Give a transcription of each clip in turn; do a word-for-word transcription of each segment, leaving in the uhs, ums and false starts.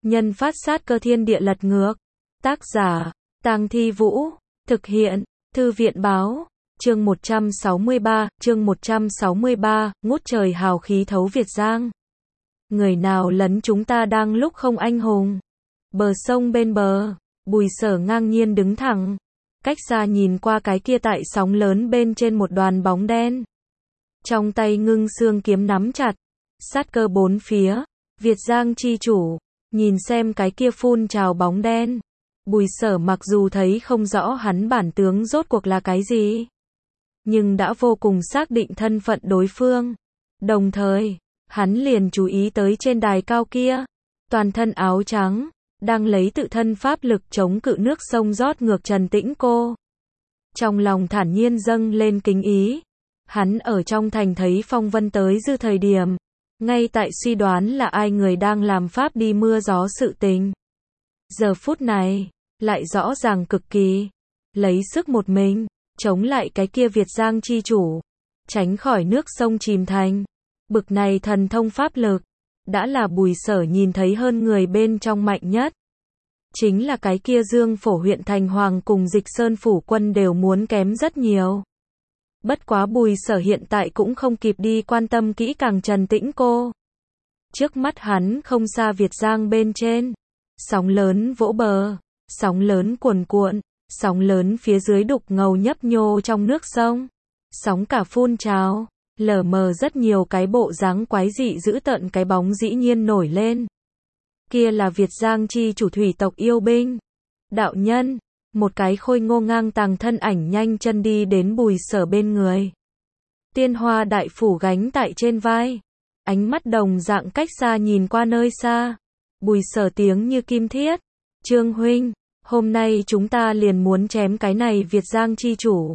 nhân phát sát cơ thiên địa lật ngược. Tác giả, Tang Thi Vũ. Thực hiện, Thư viện báo. Chương một trăm sáu mươi ba, chương một trăm sáu mươi ba, ngút trời hào khí thấu Việt Giang. Người nào lấn chúng ta đang lúc không anh hùng. Bờ sông bên bờ, Bùi Sở ngang nhiên đứng thẳng. Cách xa nhìn qua cái kia tại sóng lớn bên trên một đoàn bóng đen. Trong tay ngưng xương kiếm nắm chặt. Sát cơ bốn phía. Việt Giang chi chủ. Nhìn xem cái kia phun trào bóng đen. Bùi Sở mặc dù thấy không rõ hắn bản tướng rốt cuộc là cái gì. Nhưng đã vô cùng xác định thân phận đối phương. Đồng thời, hắn liền chú ý tới trên đài cao kia. Toàn thân áo trắng. Đang lấy tự thân pháp lực chống cự nước sông rót ngược Trần Tĩnh Cô. Trong lòng thản nhiên dâng lên kính ý. Hắn ở trong thành thấy phong vân tới dư thời điểm. Ngay tại suy đoán là ai người đang làm pháp đi mưa gió sự tình. Giờ phút này, lại rõ ràng cực kỳ. Lấy sức một mình, chống lại cái kia Việt Giang chi chủ. Tránh khỏi nước sông chìm thành. Bực này thần thông pháp lực. Đã là Bùi Sở nhìn thấy hơn người bên trong mạnh nhất. Chính là cái kia Dương Phổ huyện thành hoàng cùng Dịch Sơn phủ quân đều muốn kém rất nhiều. Bất quá Bùi Sở hiện tại cũng không kịp đi quan tâm kỹ càng Trần Tĩnh Cô. Trước mắt hắn không xa Việt Giang bên trên. Sóng lớn vỗ bờ, sóng lớn cuồn cuộn, sóng lớn phía dưới đục ngầu nhấp nhô trong nước sông. Sóng cả phun trào. Lờ mờ rất nhiều cái bộ dáng quái dị dữ tợn cái bóng dĩ nhiên nổi lên. Kia là Việt Giang chi chủ thủy tộc yêu binh. Đạo nhân, một cái khôi ngô ngang tàng thân ảnh nhanh chân đi đến Bùi Sở bên người. Tiên hoa đại phủ gánh tại trên vai. Ánh mắt đồng dạng cách xa nhìn qua nơi xa. Bùi Sở tiếng như kim thiết. Trương huynh, hôm nay chúng ta liền muốn chém cái này Việt Giang chi chủ.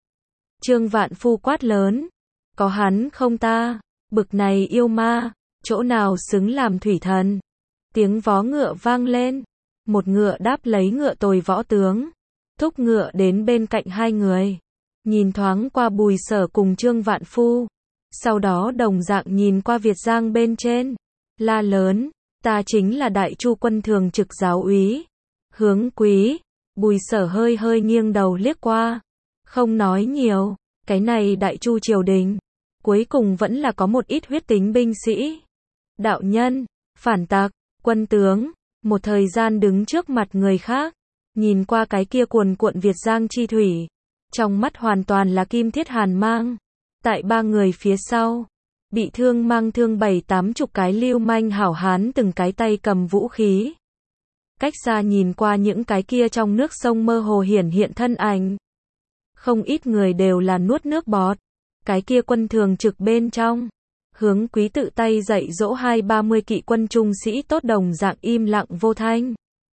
Trương Vạn Phu quát lớn. Có hắn không ta, bực này yêu ma, chỗ nào xứng làm thủy thần. Tiếng vó ngựa vang lên, một ngựa đáp lấy ngựa tồi võ tướng, thúc ngựa đến bên cạnh hai người, nhìn thoáng qua Bùi Sở cùng Trương Vạn Phu, sau đó đồng dạng nhìn qua Việt Giang bên trên, la lớn, ta chính là Đại Chu quân thường trực giáo úy, Hướng Quý. Bùi Sở hơi hơi nghiêng đầu liếc qua, không nói nhiều, cái này Đại Chu triều đình. Cuối cùng vẫn là có một ít huyết tính binh sĩ. Đạo nhân, phản tặc, quân tướng, một thời gian đứng trước mặt người khác, nhìn qua cái kia cuồn cuộn Việt Giang chi thủy, trong mắt hoàn toàn là kim thiết hàn mang. Tại ba người phía sau, bị thương mang thương bảy tám chục cái lưu manh hảo hán từng cái tay cầm vũ khí. Cách xa nhìn qua những cái kia trong nước sông mơ hồ hiển hiện thân ảnh. Không ít người đều là nuốt nước bọt. Cái kia quân thường trực bên trong, Hướng Quý tự tay dạy dỗ hai ba mươi kỵ quân trung sĩ tốt đồng dạng im lặng vô thanh.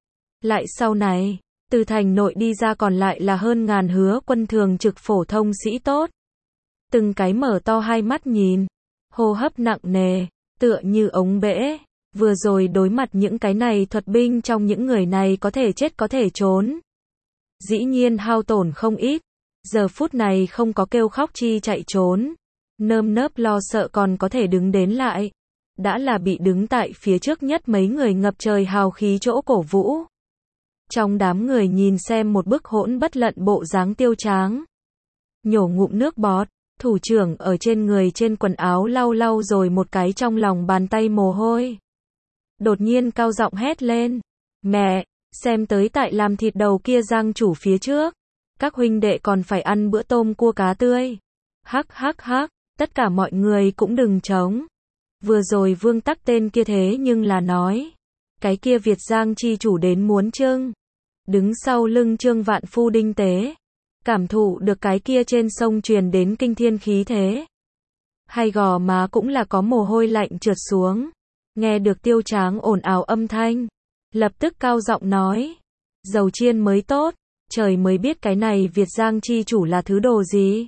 Lại sau này, từ thành nội đi ra còn lại là hơn ngàn hứa quân thường trực phổ thông sĩ tốt. Từng cái mở to hai mắt nhìn, hô hấp nặng nề, tựa như ống bể. Vừa rồi đối mặt những cái này thuật binh trong những người này có thể chết có thể trốn. Dĩ nhiên hao tổn không ít. Giờ phút này không có kêu khóc chi chạy trốn, nơm nớp lo sợ còn có thể đứng đến lại. Đã là bị đứng tại phía trước nhất mấy người ngập trời hào khí chỗ cổ vũ. Trong đám người nhìn xem một bức hỗn bất lận bộ dáng tiêu tráng. Nhổ ngụm nước bọt, thủ trưởng ở trên người trên quần áo lau lau rồi một cái trong lòng bàn tay mồ hôi. Đột nhiên cao giọng hét lên. Mẹ, xem tới tại làm thịt đầu kia Giang chủ phía trước. Các huynh đệ còn phải ăn bữa tôm cua cá tươi. Hắc hắc hắc, tất cả mọi người cũng đừng chống. Vừa rồi Vương Tắc tên kia thế nhưng là nói. Cái kia Việt Giang chi chủ đến muốn trưng. Đứng sau lưng Trương Vạn Phu đinh tế. Cảm thụ được cái kia trên sông truyền đến kinh thiên khí thế. Hay gò má cũng là có mồ hôi lạnh trượt xuống. Nghe được Tiêu Tráng ồn ào âm thanh. Lập tức cao giọng nói. Dầu chiên mới tốt. Trời mới biết cái này Việt Giang chi chủ là thứ đồ gì.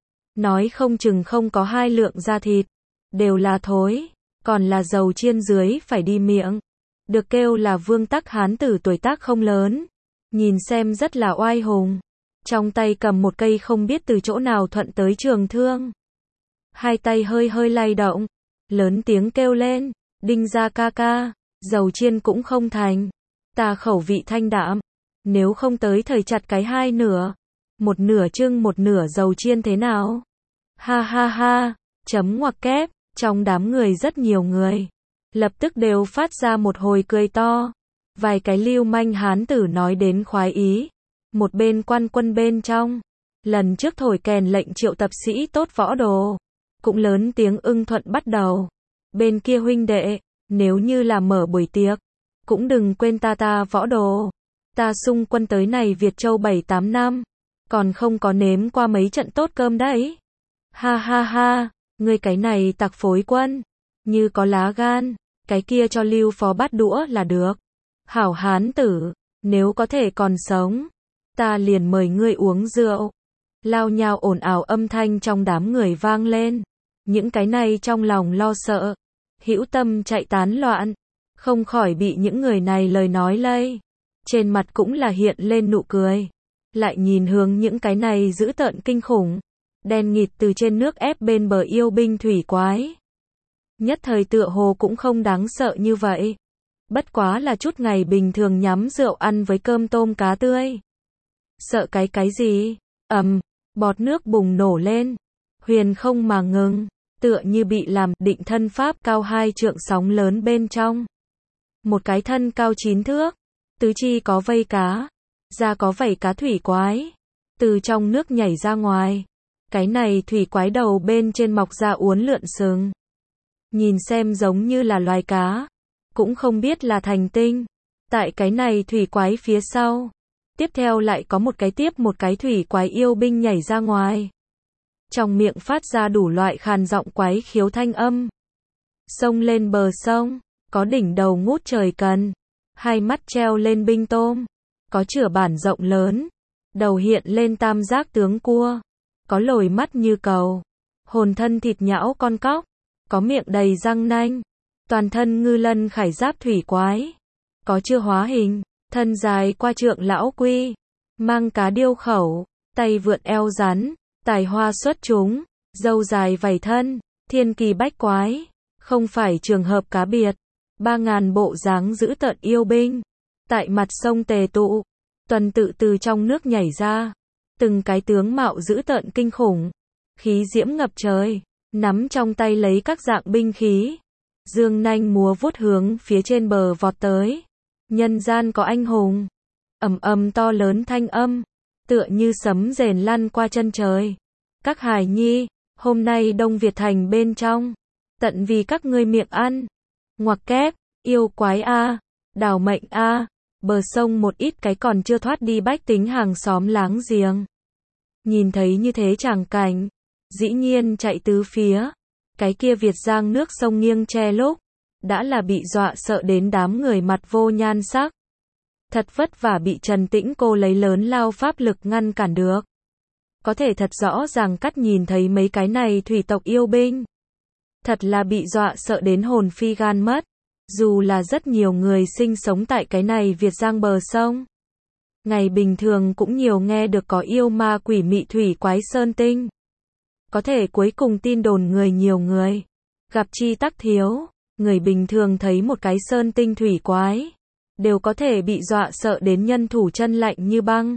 Nói không chừng không có hai lượng da thịt. Đều là thối. Còn là dầu chiên dưới phải đi miệng. Được kêu là Vương Tắc hán tử tuổi tác không lớn. Nhìn xem rất là oai hùng. Trong tay cầm một cây không biết từ chỗ nào thuận tới trường thương. Hai tay hơi hơi lay động. Lớn tiếng kêu lên. Đinh gia ca ca. dầu chiên cũng không thành. Ta khẩu vị thanh đạm, nếu không tới thời chặt cái hai nửa, một nửa trưng một nửa dầu chiên thế nào? Ha ha ha, chấm ngoặc kép, trong đám người rất nhiều người, lập tức đều phát ra một hồi cười to. Vài cái lưu manh hán tử nói đến khoái ý, một bên quan quân bên trong, lần trước thổi kèn lệnh triệu tập sĩ tốt võ đồ, cũng lớn tiếng ưng thuận bắt đầu. Bên kia huynh đệ, nếu như là mở buổi tiệc, cũng đừng quên ta ta võ đồ. Ta xung quân tới này Việt Châu bảy tám năm, còn không có nếm qua mấy trận tốt cơm đấy. Ha ha ha, ngươi cái này tặc phối quân, như có lá gan, cái kia cho Lưu Phó bắt đũa là được. Hảo hán tử, nếu có thể còn sống, ta liền mời ngươi uống rượu. Lao nhao ồn ào âm thanh trong đám người vang lên. Những cái này trong lòng lo sợ, hữu tâm chạy tán loạn, không khỏi bị những người này lời nói lây. Trên mặt cũng là hiện lên nụ cười. Lại nhìn hướng những cái này dữ tợn kinh khủng, đen nghịt từ trên nước ép bên bờ yêu binh thủy quái. Nhất thời tựa hồ cũng không đáng sợ như vậy. Bất quá là chút ngày bình thường nhắm rượu ăn với cơm tôm cá tươi. Sợ cái cái gì? Ầm, bọt nước bùng nổ lên, huyền không mà ngừng, tựa như bị làm định thân pháp cao hai trượng sóng lớn bên trong. Một cái thân cao chín thước, tứ chi có vây cá, da có vảy cá thủy quái, từ trong nước nhảy ra ngoài. Cái này thủy quái đầu bên trên mọc ra uốn lượn sừng. Nhìn xem giống như là loài cá, cũng không biết là thành tinh. Tại cái này thủy quái phía sau, tiếp theo lại có một cái tiếp một cái thủy quái yêu binh nhảy ra ngoài. Trong miệng phát ra đủ loại khàn giọng quái khiếu thanh âm. Sông lên bờ sông, có đỉnh đầu ngút trời cần, hai mắt treo lên binh tôm, có chửa bản rộng lớn, đầu hiện lên tam giác tướng cua, có lồi mắt như cầu, hồn thân thịt nhão con cóc, có miệng đầy răng nanh, toàn thân ngư lân khải giáp thủy quái, có chưa hóa hình, thân dài qua trượng lão quy, mang cá điêu khẩu, tay vượn eo rắn, tài hoa xuất chúng, râu dài vảy thân, thiên kỳ bách quái, không phải trường hợp cá biệt. Ba ngàn bộ dáng dữ tợn yêu binh, tại mặt sông tề tụ, tuần tự từ trong nước nhảy ra, từng cái tướng mạo dữ tợn kinh khủng, khí diễm ngập trời, nắm trong tay lấy các dạng binh khí, dương nanh múa vuốt hướng phía trên bờ vọt tới. Nhân gian có anh hùng, ầm ầm to lớn thanh âm, tựa như sấm rền lăn qua chân trời. Các hài nhi, hôm nay Đông Việt thành bên trong, tận vì các ngươi miệng ăn. Ngoặc kép, yêu quái a, đào mệnh a, bờ sông một ít cái còn chưa thoát đi bách tính hàng xóm láng giềng. Nhìn thấy như thế tràng cảnh, dĩ nhiên chạy tứ phía, cái kia Việt Giang nước sông nghiêng che lúc, đã là bị dọa sợ đến đám người mặt vô nhan sắc. Thật vất vả bị Trần Tĩnh cô lấy lớn lao pháp lực ngăn cản được. Có thể thật rõ ràng cắt nhìn thấy mấy cái này thủy tộc yêu binh. Thật là bị dọa sợ đến hồn phi gan mất. Dù là rất nhiều người sinh sống tại cái này Việt Giang bờ sông. Ngày bình thường cũng nhiều nghe được có yêu ma quỷ mị thủy quái sơn tinh. Có thể cuối cùng tin đồn người nhiều người. Gặp chi tắc thiếu, người bình thường thấy một cái sơn tinh thủy quái. Đều có thể bị dọa sợ đến nhân thủ chân lạnh như băng.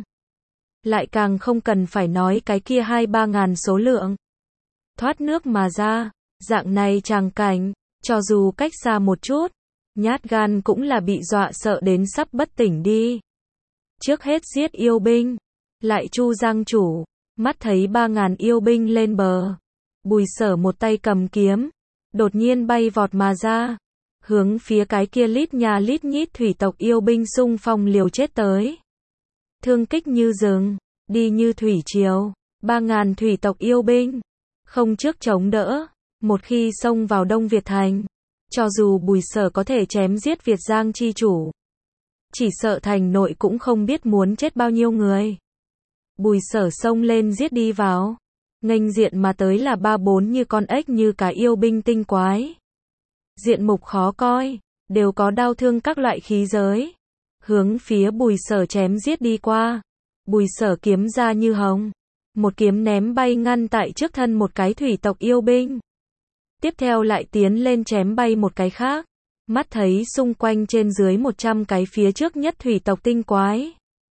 Lại càng không cần phải nói cái kia hai ba ngàn số lượng. Thoát nước mà ra, dạng này tràng cảnh, cho dù cách xa một chút, nhát gan cũng là bị dọa sợ đến sắp bất tỉnh đi. Trước hết giết yêu binh, lại Chu Giang chủ, mắt thấy ba ngàn yêu binh lên bờ. Bùi Sở một tay cầm kiếm, đột nhiên bay vọt mà ra, hướng phía cái kia lít nhà lít nhít thủy tộc yêu binh xung phong liều chết tới. Thương kích như rừng, đi như thủy triều, ba ngàn thủy tộc yêu binh, không trước chống đỡ, một khi xông vào Đông Việt thành, cho dù Bùi Sở có thể chém giết Việt Giang chi chủ, chỉ sợ thành nội cũng không biết muốn chết bao nhiêu người. Bùi Sở xông lên giết đi vào, nghênh diện mà tới là ba bốn như con ếch như cả yêu binh tinh quái. Diện mục khó coi, đều có đao thương các loại khí giới, hướng phía Bùi Sở chém giết đi qua. Bùi Sở kiếm ra như hồng, một kiếm ném bay ngăn tại trước thân một cái thủy tộc yêu binh. Tiếp theo lại tiến lên chém bay một cái khác, mắt thấy xung quanh trên dưới một trăm cái phía trước nhất thủy tộc tinh quái.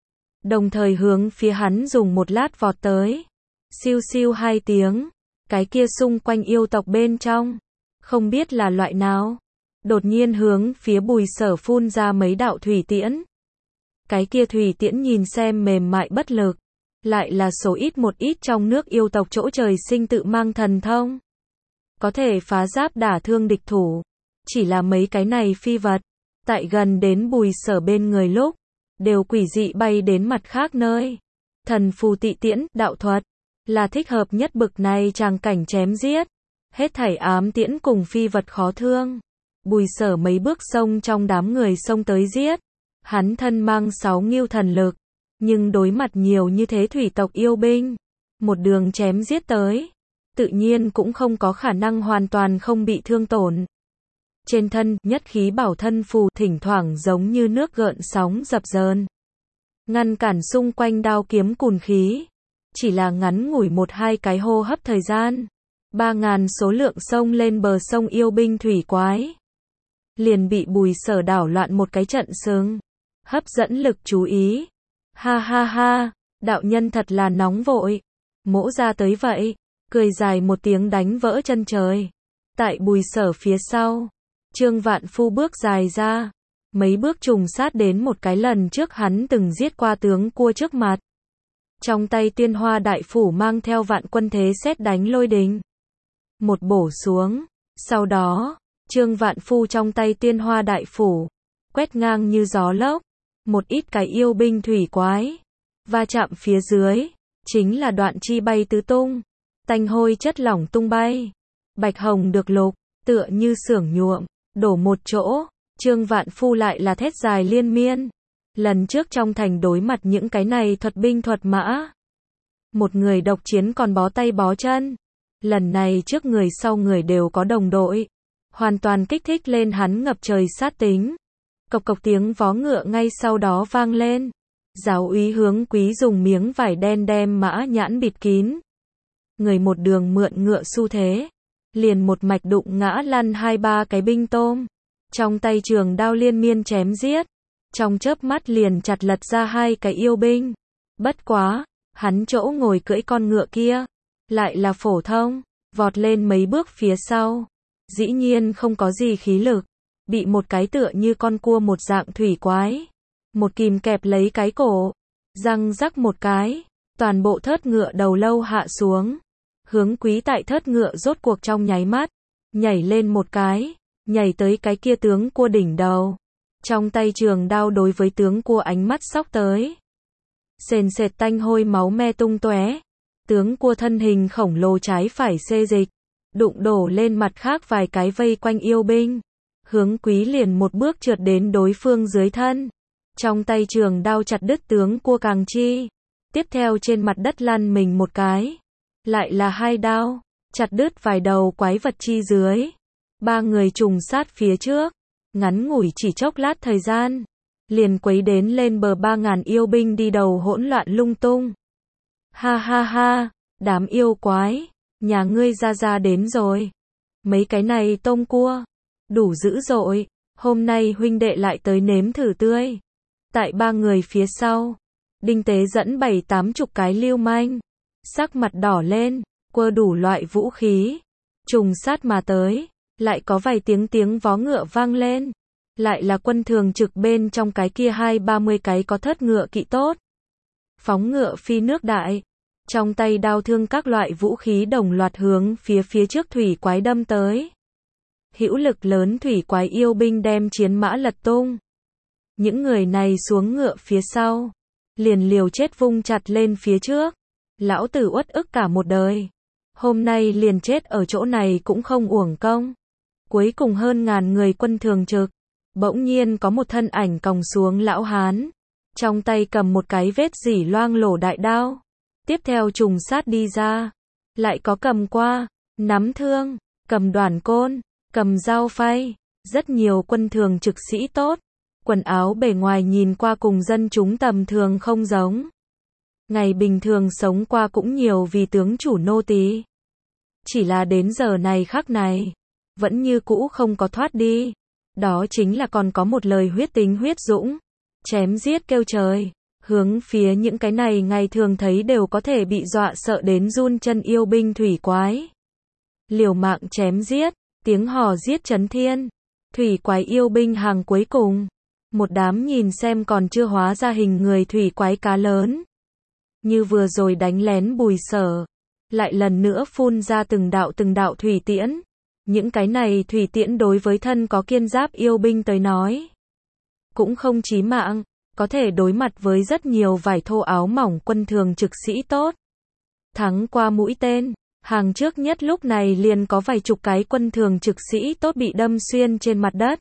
Đồng thời hướng phía hắn dùng một lát vọt tới. Siêu siêu hai tiếng, cái kia xung quanh yêu tộc bên trong, không biết là loại nào, đột nhiên hướng phía Bùi Sở phun ra mấy đạo thủy tiễn. Cái kia thủy tiễn nhìn xem mềm mại bất lực, lại là số ít một ít trong nước yêu tộc chỗ trời sinh tự mang thần thông, có thể phá giáp đả thương địch thủ. Chỉ là mấy cái này phi vật, tại gần đến Bùi Sở bên người lúc, đều quỷ dị bay đến mặt khác nơi. Thần phù tị tiễn, đạo thuật, là thích hợp nhất bực này tràng cảnh chém giết. Hết thảy ám tiễn cùng phi vật khó thương. Bùi Sở mấy bước xông trong đám người xông tới giết. Hắn thân mang sáu nghiêu thần lực, nhưng đối mặt nhiều như thế thủy tộc yêu binh, một đường chém giết tới, tự nhiên cũng không có khả năng hoàn toàn không bị thương tổn. Trên thân, nhất khí bảo thân phù thỉnh thoảng giống như nước gợn sóng dập dờn, ngăn cản xung quanh đao kiếm cùn khí. Chỉ là ngắn ngủi một hai cái hô hấp thời gian, ba ngàn số lượng sông lên bờ sông yêu binh thủy quái, liền bị Bùi Sở đảo loạn một cái trận sừng, hấp dẫn lực chú ý. Ha ha ha, đạo nhân thật là nóng vội. Mỗ ra tới vậy, cười dài một tiếng đánh vỡ chân trời. Tại Bùi Sở phía sau, Trương Vạn Phu bước dài ra, mấy bước trùng sát đến một cái lần trước hắn từng giết qua tướng cua trước mặt. Trong tay Tiên Hoa Đại Phủ mang theo vạn quân thế sét đánh lôi đình, một bổ xuống. Sau đó, Trương Vạn Phu trong tay Tiên Hoa Đại Phủ quét ngang như gió lốc, một ít cái yêu binh thủy quái va chạm phía dưới, chính là đoạn chi bay tứ tung, tanh hôi chất lỏng tung bay, bạch hồng được lục, tựa như xưởng nhuộm, đổ một chỗ. Trương Vạn Phu lại là thét dài liên miên. Lần trước trong thành đối mặt những cái này thuật binh thuật mã, một người độc chiến còn bó tay bó chân. Lần này trước người sau người đều có đồng đội, hoàn toàn kích thích lên hắn ngập trời sát tính. Cộc cộc tiếng vó ngựa ngay sau đó vang lên. Giáo úy Hướng Quý dùng miếng vải đen đem mã nhãn bịt kín. Người một đường mượn ngựa xu thế, liền một mạch đụng ngã lăn hai ba cái binh tôm. Trong tay trường đao liên miên chém giết, trong chớp mắt liền chặt lật ra hai cái yêu binh. Bất quá, hắn chỗ ngồi cưỡi con ngựa kia, lại là phổ thông, vọt lên mấy bước phía sau, dĩ nhiên không có gì khí lực, bị một cái tựa như con cua một dạng thủy quái, một kìm kẹp lấy cái cổ, răng rắc một cái, toàn bộ thớt ngựa đầu lâu hạ xuống. Hướng Quý tại thớt ngựa rốt cuộc trong nháy mắt, nhảy lên một cái, nhảy tới cái kia tướng cua đỉnh đầu. Trong tay trường đao đối với tướng cua ánh mắt sóc tới. Sền sệt tanh hôi máu me tung tóe. Tướng cua thân hình khổng lồ trái phải xê dịch, đụng đổ lên mặt khác vài cái vây quanh yêu binh. Hướng Quý liền một bước trượt đến đối phương dưới thân. Trong tay trường đao chặt đứt tướng cua càng chi. Tiếp theo trên mặt đất lăn mình một cái. Lại là hai đao, chặt đứt vài đầu quái vật chi dưới. Ba người trùng sát phía trước. Ngắn ngủi chỉ chốc lát thời gian, liền quấy đến lên bờ ba ngàn yêu binh đi đầu hỗn loạn lung tung. Ha ha ha, đám yêu quái, nhà ngươi ra ra đến rồi. Mấy cái này tôm cua, đủ dữ dội, hôm nay huynh đệ lại tới nếm thử tươi. Tại ba người phía sau, Đinh Tế dẫn bảy tám chục cái lưu manh, sắc mặt đỏ lên, quơ đủ loại vũ khí, trùng sát mà tới. Lại có vài tiếng tiếng vó ngựa vang lên. Lại là quân thường trực bên trong cái kia hai ba mươi cái có thớt ngựa kỵ tốt. Phóng ngựa phi nước đại. Trong tay đao thương các loại vũ khí đồng loạt hướng phía phía trước thủy quái đâm tới. Hữu lực lớn thủy quái yêu binh đem chiến mã lật tung. Những người này xuống ngựa phía sau, liền liều chết vung chặt lên phía trước. Lão tử uất ức cả một đời, hôm nay liền chết ở chỗ này cũng không uổng công. Cuối cùng hơn ngàn người quân thường trực, bỗng nhiên có một thân ảnh còng xuống lão hán, trong tay cầm một cái vết dỉ loang lổ đại đao. Tiếp theo trùng sát đi ra, lại có cầm qua, nắm thương, cầm đoàn côn, cầm dao phay, rất nhiều quân thường trực sĩ tốt, quần áo bề ngoài nhìn qua cùng dân chúng tầm thường không giống. Ngày bình thường sống qua cũng nhiều vì tướng chủ nô tỳ. Chỉ là đến giờ này khắc này, vẫn như cũ không có thoát đi. Đó chính là còn có một lời huyết tính huyết dũng, chém giết kêu trời, hướng phía những cái này ngày thường thấy đều có thể bị dọa sợ đến run chân yêu binh thủy quái. Liều mạng chém giết, tiếng hò giết chấn thiên, thủy quái yêu binh hàng cuối cùng. Một đám nhìn xem còn chưa hóa ra hình người thủy quái cá lớn. Như vừa rồi đánh lén Bùi Sở, lại lần nữa phun ra từng đạo từng đạo thủy tiễn. Những cái này thủy tiễn đối với thân có kiên giáp yêu binh tới nói, cũng không chí mạng, có thể đối mặt với rất nhiều vải thô áo mỏng quân thường trực sĩ tốt. Thắng qua mũi tên, hàng trước nhất lúc này liền có vài chục cái quân thường trực sĩ tốt bị đâm xuyên trên mặt đất.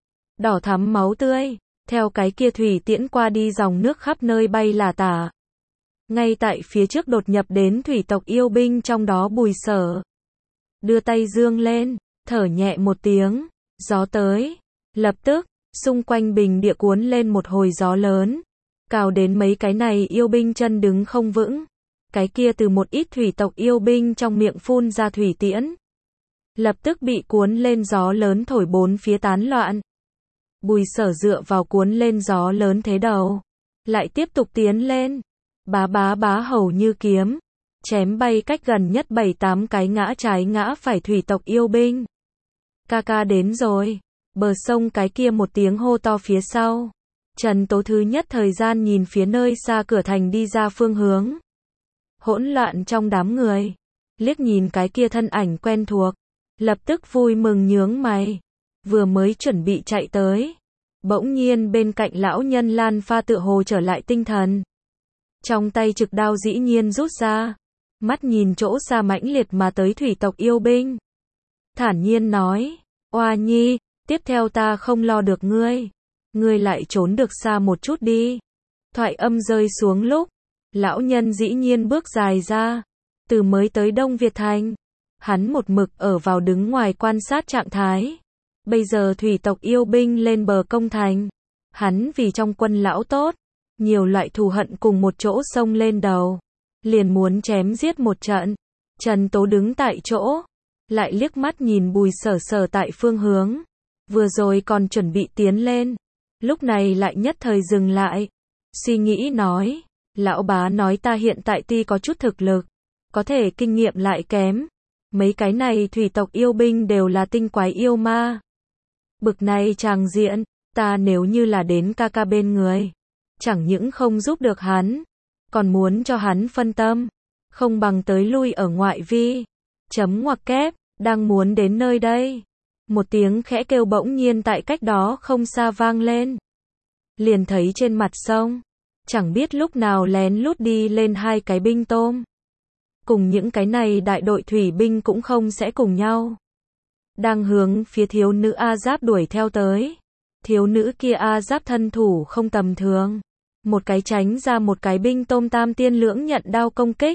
Đỏ thắm máu tươi, theo cái kia thủy tiễn qua đi dòng nước khắp nơi bay là tả. Ngay tại phía trước đột nhập đến thủy tộc yêu binh trong đó Bùi Sở. Đưa tay dương lên, thở nhẹ một tiếng, gió tới. Lập tức, xung quanh bình địa cuốn lên một hồi gió lớn. Cào đến mấy cái này yêu binh chân đứng không vững. Cái kia từ một ít thủy tộc yêu binh trong miệng phun ra thủy tiễn. Lập tức bị cuốn lên gió lớn thổi bốn phía tán loạn. Bùi Sở dựa vào cuốn lên gió lớn thế đầu. Lại tiếp tục tiến lên. Bá bá bá hầu như kiếm. Chém bay cách gần nhất bảy tám cái ngã trái ngã phải thủy tộc yêu binh. Ca ca đến rồi. Bờ sông cái kia một tiếng hô to phía sau. Trần Tố thứ nhất thời gian nhìn phía nơi xa cửa thành đi ra phương hướng. Hỗn loạn trong đám người. Liếc nhìn cái kia thân ảnh quen thuộc. Lập tức vui mừng nhướng mày. Vừa mới chuẩn bị chạy tới. Bỗng nhiên bên cạnh lão nhân Lan Pha tựa hồ trở lại tinh thần. Trong tay trực đao dĩ nhiên rút ra. Mắt nhìn chỗ xa mãnh liệt mà tới thủy tộc yêu binh. Thản nhiên nói. Oa nhi, tiếp theo ta không lo được ngươi. Ngươi lại trốn được xa một chút đi. Thoại âm rơi xuống lúc. Lão nhân dĩ nhiên bước dài ra. Từ mới tới Đông Việt Thành. Hắn một mực ở vào đứng ngoài quan sát trạng thái. Bây giờ thủy tộc yêu binh lên bờ công thành. Hắn vì trong quân lão tốt. Nhiều loại thù hận cùng một chỗ xông lên đầu. Liền muốn chém giết một trận. Trần Tố đứng tại chỗ. Lại liếc mắt nhìn Bùi Sở Sở tại phương hướng. Vừa rồi còn chuẩn bị tiến lên. Lúc này lại nhất thời dừng lại. Suy nghĩ nói. Lão bá nói ta hiện tại tuy có chút thực lực. Có thể kinh nghiệm lại kém. Mấy cái này thủy tộc yêu binh đều là tinh quái yêu ma. Bực này tràng diện. Ta nếu như là đến ca ca bên người. Chẳng những không giúp được hắn. Còn muốn cho hắn phân tâm. Không bằng tới lui ở ngoại vi. Chấm ngoặc kép. Đang muốn đến nơi đây. Một tiếng khẽ kêu bỗng nhiên tại cách đó không xa vang lên. Liền thấy trên mặt sông. Chẳng biết lúc nào lén lút đi lên hai cái binh tôm. Cùng những cái này đại đội thủy binh cũng không sẽ cùng nhau. Đang hướng phía thiếu nữ A Giáp đuổi theo tới. Thiếu nữ kia A Giáp thân thủ không tầm thường. Một cái tránh ra một cái binh tôm tam tiên lưỡng nhận đao công kích.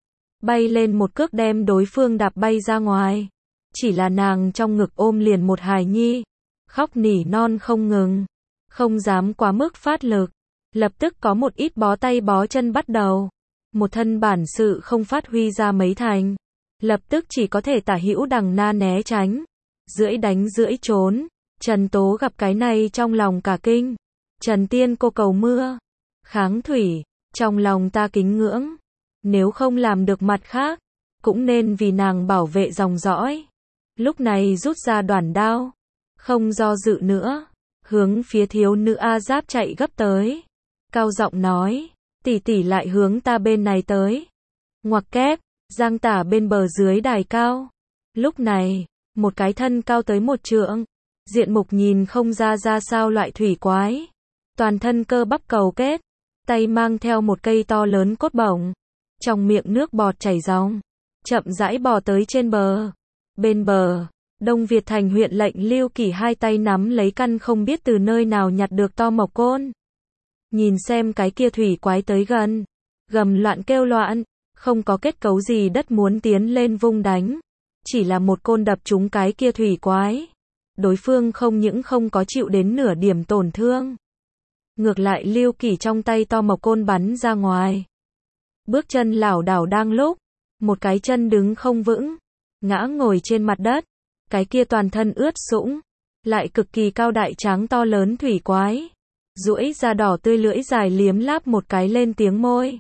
Bay lên một cước đem đối phương đạp bay ra ngoài. Chỉ là nàng trong ngực ôm liền một hài nhi. Khóc nỉ non không ngừng. Không dám quá mức phát lực. Lập tức có một ít bó tay bó chân bắt đầu. Một thân bản sự không phát huy ra mấy thành. Lập tức chỉ có thể tả hữu đằng na né tránh. Rưỡi đánh rưỡi trốn. Trần Tố gặp cái này trong lòng cả kinh. Trần Tiên cô cầu mưa. Kháng thủy. Trong lòng ta kính ngưỡng. Nếu không làm được mặt khác. Cũng nên vì nàng bảo vệ dòng dõi. Lúc này rút ra đoản đao. Không do dự nữa. Hướng phía thiếu nữ A Giáp chạy gấp tới. Cao giọng nói. Tỷ tỷ lại hướng ta bên này tới. Ngoặc kép. Giang tả bên bờ dưới đài cao. Lúc này. Một cái thân cao tới một trượng. Diện mục nhìn không ra ra sao loại thủy quái. Toàn thân cơ bắp cầu kết. Tay mang theo một cây to lớn cốt bổng. Trong miệng nước bọt chảy ròng. Chậm rãi bò tới trên bờ. Bên bờ. Đông Việt Thành huyện lệnh Lưu Kỳ hai tay nắm lấy căn không biết từ nơi nào nhặt được to mộc côn. Nhìn xem cái kia thủy quái tới gần. Gầm loạn kêu loạn. Không có kết cấu gì đất muốn tiến lên vung đánh. Chỉ là một côn đập trúng cái kia thủy quái. Đối phương không những không có chịu đến nửa điểm tổn thương. Ngược lại Lưu Kỳ trong tay to mộc côn bắn ra ngoài. Bước chân lảo đảo đang lúc. Một cái chân đứng không vững. Ngã ngồi trên mặt đất. Cái kia toàn thân ướt sũng. lại cực kỳ cao đại tráng to lớn thủy quái. Duỗi ra đỏ tươi lưỡi dài liếm láp một cái lên tiếng môi.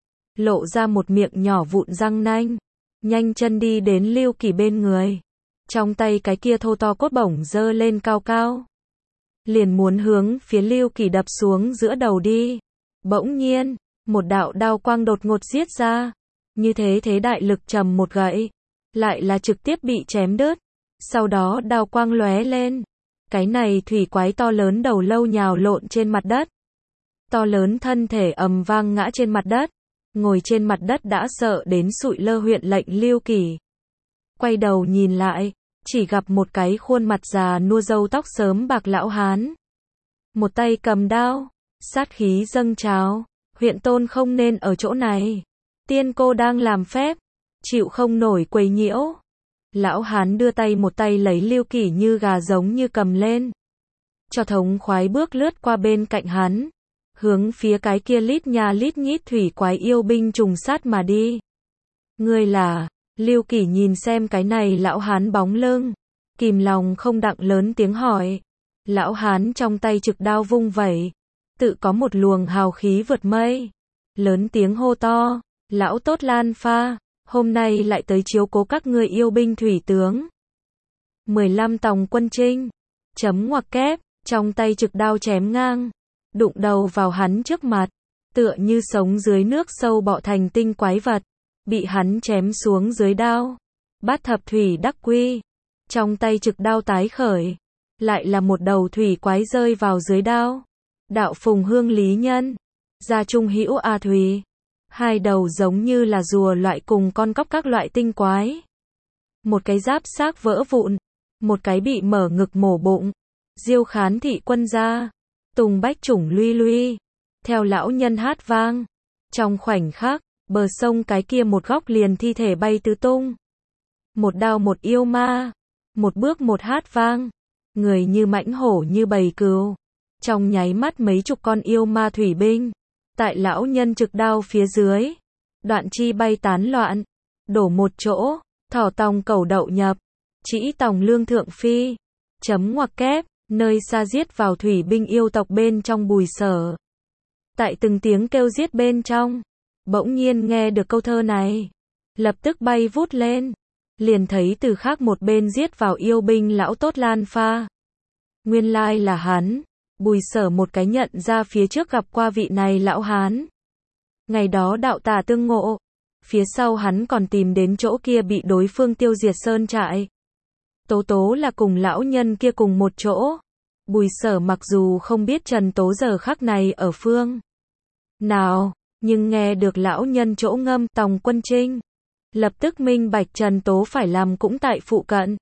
Lộ ra một miệng nhỏ vụn răng nanh. Nhanh chân đi đến Lưu Kỳ bên người. Trong tay cái kia thô to cốt bổng giơ lên cao cao. Liền muốn hướng phía Lưu Kỳ đập xuống giữa đầu đi. Bỗng nhiên, một đạo đao quang đột ngột giết ra. Như thế thế đại lực trầm một gậy. Lại là trực tiếp bị chém đứt. Sau đó đao quang lóe lên. Cái này thủy quái to lớn đầu lâu nhào lộn trên mặt đất. To lớn thân thể ầm vang ngã trên mặt đất. Ngồi trên mặt đất đã sợ đến sụi lơ huyện lệnh Lưu Kỳ. Quay đầu nhìn lại, chỉ gặp một cái khuôn mặt già nua râu tóc sớm bạc lão hán. Một tay cầm đao, sát khí dâng trào, huyện tôn không nên ở chỗ này. Tiên cô đang làm phép, chịu không nổi quấy nhiễu. Lão hán đưa tay một tay lấy Lưu Kỳ như gà giống như cầm lên. Cho thống khoái bước lướt qua bên cạnh hắn. Hướng phía cái kia lít nhà lít nhít thủy quái yêu binh trùng sát mà đi. Ngươi là, Lưu Kỳ nhìn xem cái này lão hán bóng lưng. Kìm lòng không đặng lớn tiếng hỏi. Lão hán trong tay trực đao vung vẩy. Tự có một luồng hào khí vượt mây. Lớn tiếng hô to, lão tốt Lan Pha, hôm nay lại tới chiếu cố các ngươi yêu binh thủy tướng. mười lăm tòng quân chinh. Chấm ngoặc kép, trong tay trực đao chém ngang. Đụng đầu vào hắn trước mặt, tựa như sống dưới nước sâu bọ thành tinh quái vật, bị hắn chém xuống dưới đao. Bát thập thủy đắc quy, trong tay trực đao tái khởi, lại là một đầu thủy quái rơi vào dưới đao. Đạo phùng hương lý nhân, gia trung hữu a thủy, hai đầu giống như là rùa loại cùng con cóc các loại tinh quái. Một cái giáp xác vỡ vụn, một cái bị mở ngực mổ bụng. Diêu khán thị quân gia. Tùng bách chủng luy luy, theo lão nhân hát vang. Trong khoảnh khắc, bờ sông cái kia một góc liền thi thể bay tứ tung. Một đao một yêu ma, một bước một hát vang. Người như mãnh hổ như bầy cừu. Trong nháy mắt mấy chục con yêu ma thủy binh. Tại lão nhân trực đao phía dưới. Đoạn chi bay tán loạn. Đổ một chỗ, thỏ tòng cẩu đậu nhập. Chỉ tòng lương thượng phi. Chấm ngoặc kép. Nơi xa giết vào thủy binh yêu tộc bên trong Bùi Sở. Tại từng tiếng kêu giết bên trong, bỗng nhiên nghe được câu thơ này, lập tức bay vút lên, liền thấy từ khác một bên giết vào yêu binh lão tốt Lan Pha. Nguyên lai là hắn, Bùi Sở một cái nhận ra phía trước gặp qua vị này lão hán. Ngày đó đạo tà tương ngộ, phía sau hắn còn tìm đến chỗ kia bị đối phương tiêu diệt sơn trại. Tố Tố là cùng lão nhân kia cùng một chỗ. Bùi Sở mặc dù không biết Trần Tố giờ khắc này ở phương nào, nhưng nghe được lão nhân chỗ ngâm tòng quân chinh, lập tức minh bạch Trần Tố phải làm cũng tại phụ cận.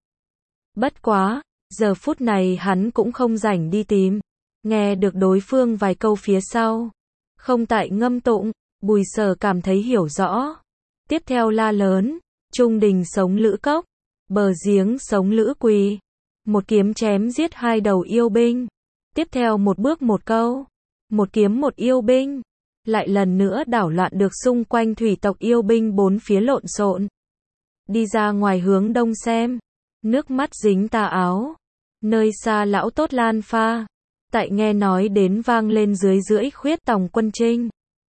Bất quá, giờ phút này hắn cũng không rảnh đi tìm, nghe được đối phương vài câu phía sau, không tại ngâm tụng, Bùi Sở cảm thấy hiểu rõ. Tiếp theo la lớn, trung đình sống lữ cốc, bờ giếng sống lữ quỳ. Một kiếm chém giết hai đầu yêu binh. Tiếp theo một bước một câu. Một kiếm một yêu binh. Lại lần nữa đảo loạn được xung quanh thủy tộc yêu binh bốn phía lộn xộn. Đi ra ngoài hướng đông xem. Nước mắt dính tà áo. Nơi xa lão tốt Lan Pha. Tại nghe nói đến vang lên dưới rưỡi khuyết tòng quân chinh.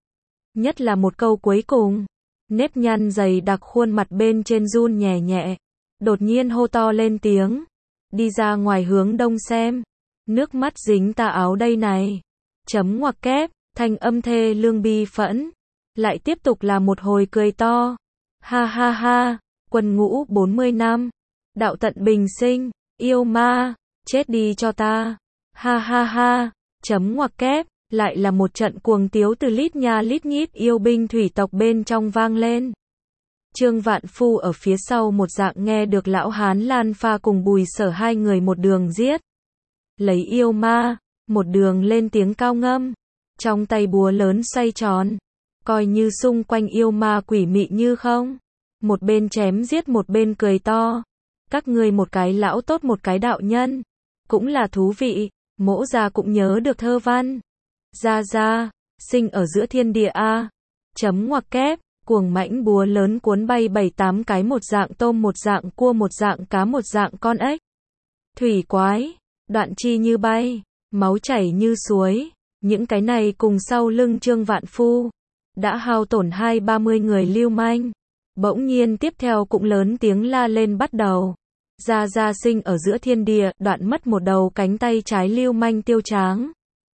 Nhất là một câu cuối cùng. Nếp nhăn dày đặc khuôn mặt bên trên run nhẹ nhẹ. Đột nhiên hô to lên tiếng. Đi ra ngoài hướng đông xem. Nước mắt dính tà áo đây này. Chấm ngoặc kép, thanh âm thê lương bi phẫn. Lại tiếp tục là một hồi cười to. Ha ha ha, quân ngũ bốn mươi năm. Đạo tận bình sinh, yêu ma, chết đi cho ta. Ha ha ha, chấm ngoặc kép, lại là một trận cuồng tiếu từ lít nha lít nhít yêu binh thủy tộc bên trong vang lên. Trương Vạn Phu ở phía sau một dạng nghe được lão hán Lan Pha cùng Bùi Sở hai người một đường giết. Lấy yêu ma, một đường lên tiếng cao ngâm. Trong tay búa lớn xoay tròn. Coi như xung quanh yêu ma quỷ mị như không. Một bên chém giết một bên cười to. Các ngươi một cái lão tốt một cái đạo nhân. Cũng là thú vị, mỗ già cũng nhớ được thơ văn. Ra ra, sinh ở giữa thiên địa A. Chấm ngoặc kép. Cuồng mãnh búa lớn cuốn bay bảy tám cái một dạng tôm một dạng cua một dạng cá một dạng con ếch. Thủy quái, đoạn chi như bay, máu chảy như suối, những cái này cùng sau lưng Trương Vạn Phu, đã hao tổn hai ba mươi người lưu manh. Bỗng nhiên tiếp theo cũng lớn tiếng la lên bắt đầu. Gia Gia Sinh ở giữa thiên địa, đoạn mất một đầu cánh tay trái lưu manh Tiêu Tráng.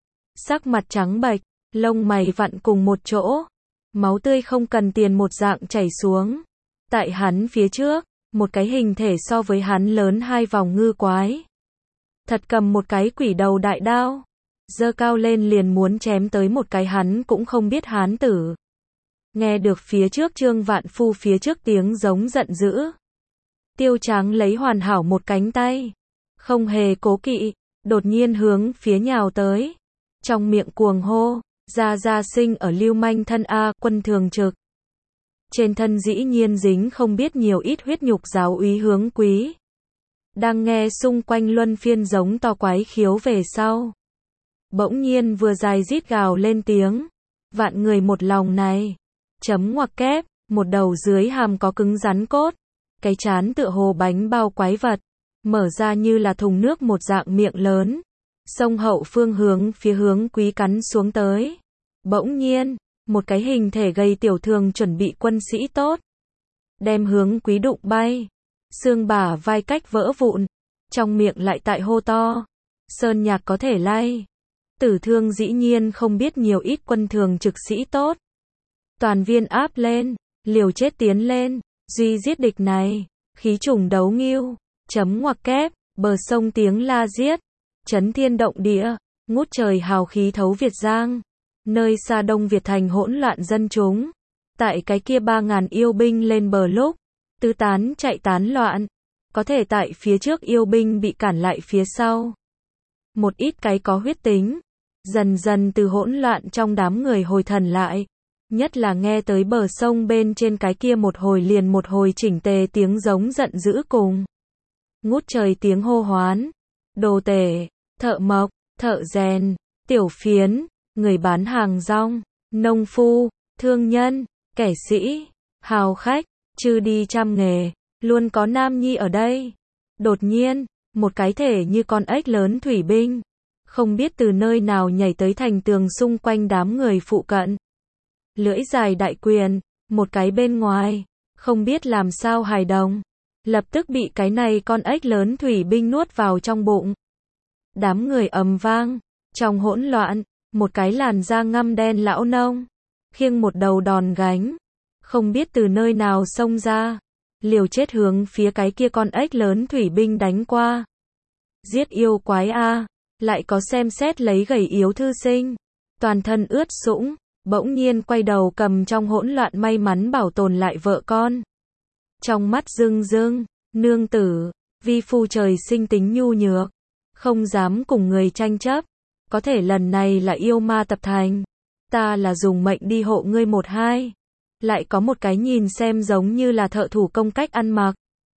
Sắc mặt trắng bệch, lông mày vặn cùng một chỗ, máu tươi không cần tiền một dạng chảy xuống. Tại hắn phía trước, một cái hình thể so với hắn lớn hai vòng ngư quái. Thật cầm một cái quỷ đầu đại đao, giơ cao lên liền muốn chém tới một cái hắn cũng không biết hán tử. Nghe được phía trước Trương Vạn Phu phía trước tiếng giống giận dữ. Tiêu Tráng lấy hoàn hảo một cánh tay, không hề cố kỵ, đột nhiên hướng phía nhào tới. Trong miệng cuồng hô, Gia Gia Sinh ở lưu manh thân A, quân thường trực. Trên thân dĩ nhiên dính không biết nhiều ít huyết nhục giáo úy hướng quý. Đang nghe xung quanh luân phiên giống to quái khiếu về sau. Bỗng nhiên vừa dài rít gào lên tiếng. Vạn người một lòng này. Chấm ngoặc kép, một đầu dưới hàm có cứng rắn cốt. Cái chán tựa hồ bánh bao quái vật. Mở ra như là thùng nước một dạng miệng lớn. Sông hậu phương hướng phía hướng quý cắn xuống tới. Bỗng nhiên, một cái hình thể gầy tiểu thường chuẩn bị quân sĩ tốt. Đem hướng quý đụng bay. Xương bả vai cách vỡ vụn. Trong miệng lại tại hô to. Sơn nhạc có thể lay. Tử thương dĩ nhiên không biết nhiều ít quân thường trực sĩ tốt. Toàn viên áp lên. Liều chết tiến lên. Duy giết địch này. Khí trùng đấu nghiêu. Chấm ngoặc kép. Bờ sông tiếng la giết. Chấn thiên động địa. Ngút trời hào khí thấu Việt Giang. Nơi xa Đông Việt thành hỗn loạn dân chúng. Tại cái kia ba ngàn yêu binh lên bờ lúc. Tứ tán chạy tán loạn. Có thể tại phía trước yêu binh bị cản lại phía sau. Một ít cái có huyết tính. Dần dần từ hỗn loạn trong đám người hồi thần lại. Nhất là nghe tới bờ sông bên trên cái kia một hồi liền một hồi chỉnh tề tiếng giống giận dữ cùng. Ngút trời tiếng hô hoán. Đồ tể, thợ mộc, thợ rèn, tiểu phiến, người bán hàng rong, nông phu, thương nhân, kẻ sĩ, hào khách, chư đi trăm nghề, luôn có nam nhi ở đây. Đột nhiên, một cái thể như con ếch lớn thủy binh, không biết từ nơi nào nhảy tới thành tường xung quanh đám người phụ cận. Lưỡi dài đại quyền, một cái bên ngoài, không biết làm sao hài đồng, lập tức bị cái này con ếch lớn thủy binh nuốt vào trong bụng. Đám người ầm vang, trong hỗn loạn, một cái làn da ngăm đen lão nông, khiêng một đầu đòn gánh, không biết từ nơi nào xông ra, liều chết hướng phía cái kia con ếch lớn thủy binh đánh qua. Giết yêu quái a, lại có xem xét lấy gầy yếu thư sinh, toàn thân ướt sũng, bỗng nhiên quay đầu cầm trong hỗn loạn may mắn bảo tồn lại vợ con. Trong mắt rưng rưng, nương tử, vi phu trời sinh tính nhu nhược, không dám cùng người tranh chấp, có thể lần này là yêu ma tập thành, ta là dùng mệnh đi hộ ngươi một hai. Lại có một cái nhìn xem giống như là thợ thủ công cách ăn mặc.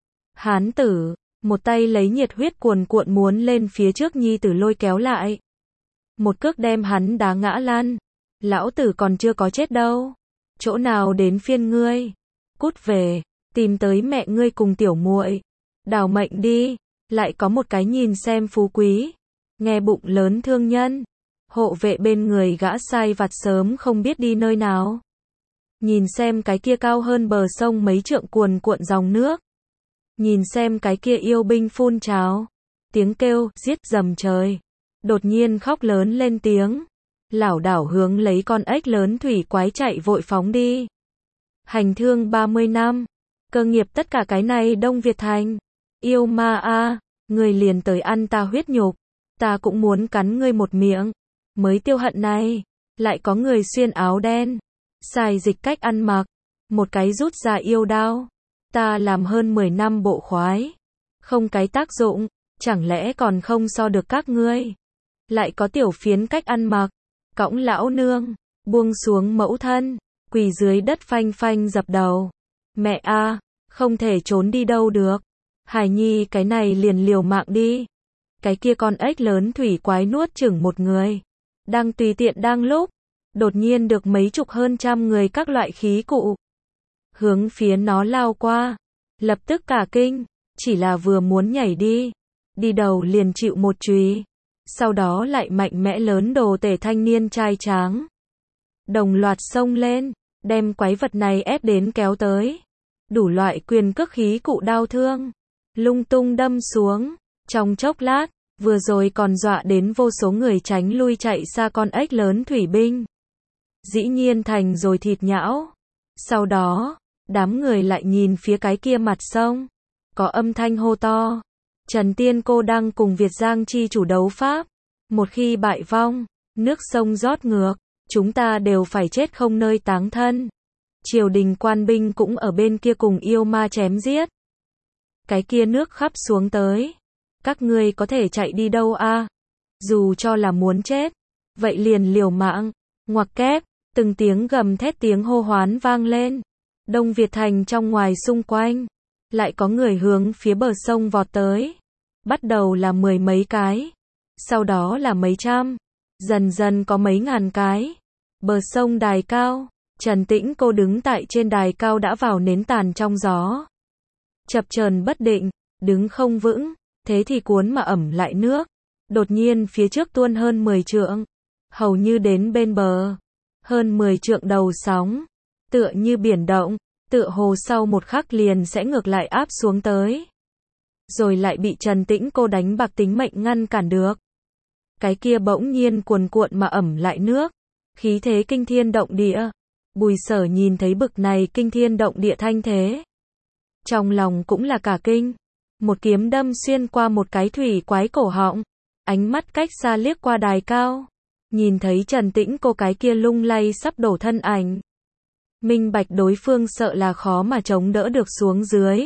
Hán tử, một tay lấy nhiệt huyết cuồn cuộn muốn lên phía trước nhi tử lôi kéo lại. Một cước đem hắn đá ngã lăn. Lão tử còn chưa có chết đâu. Chỗ nào đến phiên ngươi? Cút về, tìm tới mẹ ngươi cùng tiểu muội, đào mệnh đi. Lại có một cái nhìn xem phú quý, nghe bụng lớn thương nhân, hộ vệ bên người gã sai vặt sớm không biết đi nơi nào. Nhìn xem cái kia cao hơn bờ sông mấy trượng cuồn cuộn dòng nước. Nhìn xem cái kia yêu binh phun trào. Tiếng kêu, giết dầm trời. Đột nhiên khóc lớn lên tiếng. Lảo đảo hướng lấy con ếch lớn thủy quái chạy vội phóng đi. Hành thương ba mươi năm. Cơ nghiệp tất cả cái này Đông Việt thành. Yêu ma a, người liền tới ăn ta huyết nhục. Ta cũng muốn cắn ngươi một miệng. Mới tiêu hận này. Lại có người xuyên áo đen. Xài dịch cách ăn mặc. Một cái rút ra yêu đao. Ta làm hơn mười năm bộ khoái. Không cái tác dụng. Chẳng lẽ còn không so được các ngươi. Lại có tiểu phiến cách ăn mặc. Cõng lão nương. Buông xuống mẫu thân. Quỳ dưới đất phanh phanh dập đầu. Mẹ a, không thể trốn đi đâu được. Hải nhi cái này liền liều mạng đi. Cái kia con ếch lớn thủy quái nuốt chửng một người. Đang tùy tiện đang lúc. Đột nhiên được mấy chục hơn trăm người các loại khí cụ. Hướng phía nó lao qua. Lập tức cả kinh. Chỉ là vừa muốn nhảy đi. đi đầu liền chịu một chùy, sau đó lại mạnh mẽ lớn đồ tể thanh niên trai tráng. Đồng loạt xông lên, đem quái vật này ép đến kéo tới. Đủ loại quyền cước khí cụ đao thương, lung tung đâm xuống, trong chốc lát, vừa rồi còn dọa đến vô số người tránh lui chạy xa con ếch lớn thủy binh. Dĩ nhiên thành rồi thịt nhão. Sau đó, đám người lại nhìn phía cái kia mặt sông. Có âm thanh hô to. Trần Tiên Cô đang cùng Việt Giang chi chủ đấu pháp. Một khi bại vong, nước sông rót ngược, chúng ta đều phải chết không nơi táng thân. Triều đình quan binh cũng ở bên kia cùng yêu ma chém giết. Cái kia nước khắp xuống tới. Các ngươi có thể chạy đi đâu a? Dù cho là muốn chết, vậy liền liều mạng. Ngoặc kép, từng tiếng gầm thét tiếng hô hoán vang lên. Đông Việt thành trong ngoài xung quanh, lại có người hướng phía bờ sông vọt tới. Bắt đầu là mười mấy cái, sau đó là mấy trăm, dần dần có mấy ngàn cái. Bờ sông đài cao, Trần Tĩnh Cô đứng tại trên đài cao đã vào nến tàn trong gió. Chập chờn bất định, đứng không vững, thế thì cuốn mà ẩm lại nước. Đột nhiên phía trước tuôn hơn mười trượng, hầu như đến bên bờ. Hơn mười trượng đầu sóng, tựa như biển động, tựa hồ sau một khắc liền sẽ ngược lại áp xuống tới. Rồi lại bị Trần Tĩnh Cô đánh bạc tính mệnh ngăn cản được. Cái kia bỗng nhiên cuồn cuộn mà ẩm lại nước, khí thế kinh thiên động địa. Bùi Sở nhìn thấy bực này kinh thiên động địa thanh thế, trong lòng cũng là cả kinh. Một kiếm đâm xuyên qua một cái thủy quái cổ họng, ánh mắt cách xa liếc qua đài cao, nhìn thấy Trần Tĩnh Cô cái kia lung lay sắp đổ thân ảnh. Minh bạch đối phương sợ là khó mà chống đỡ được xuống dưới.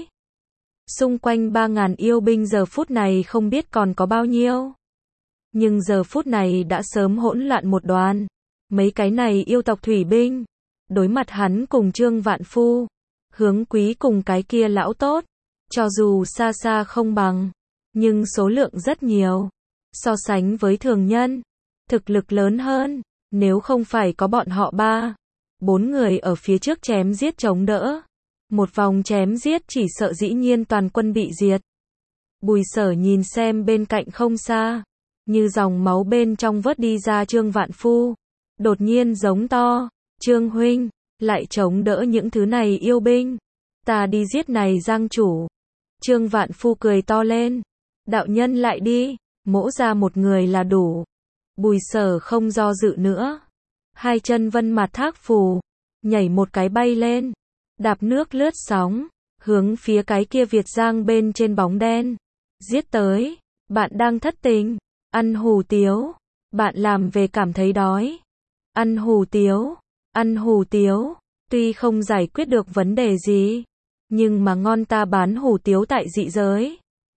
Xung quanh ba ngàn yêu binh giờ phút này không biết còn có bao nhiêu. Nhưng giờ phút này đã sớm hỗn loạn một đoàn. Mấy cái này yêu tộc thủy binh, đối mặt hắn cùng Trương Vạn Phu, Hướng Quý cùng cái kia lão tốt, cho dù xa xa không bằng, nhưng số lượng rất nhiều. So sánh với thường nhân, thực lực lớn hơn, nếu không phải có bọn họ ba, bốn người ở phía trước chém giết chống đỡ. Một vòng chém giết chỉ sợ dĩ nhiên toàn quân bị diệt. Bùi Sở nhìn xem bên cạnh không xa, như dòng máu bên trong vớt đi ra Trương Vạn Phu. Đột nhiên giống to, Trương huynh, lại chống đỡ những thứ này yêu binh. Ta đi giết này Giang chủ. Trương Vạn Phu cười to lên. Đạo nhân lại đi, mỗ ra một người là đủ. Bùi Sở không do dự nữa. Hai chân vân mặt thác phù, nhảy một cái bay lên. Đạp nước lướt sóng, hướng phía cái kia Việt Giang bên trên bóng đen. Giết tới, bạn đang thất tình, ăn hủ tiếu, bạn làm về cảm thấy đói. Ăn hủ tiếu, ăn hủ tiếu, tuy không giải quyết được vấn đề gì, nhưng mà ngon ta bán hủ tiếu tại dị giới.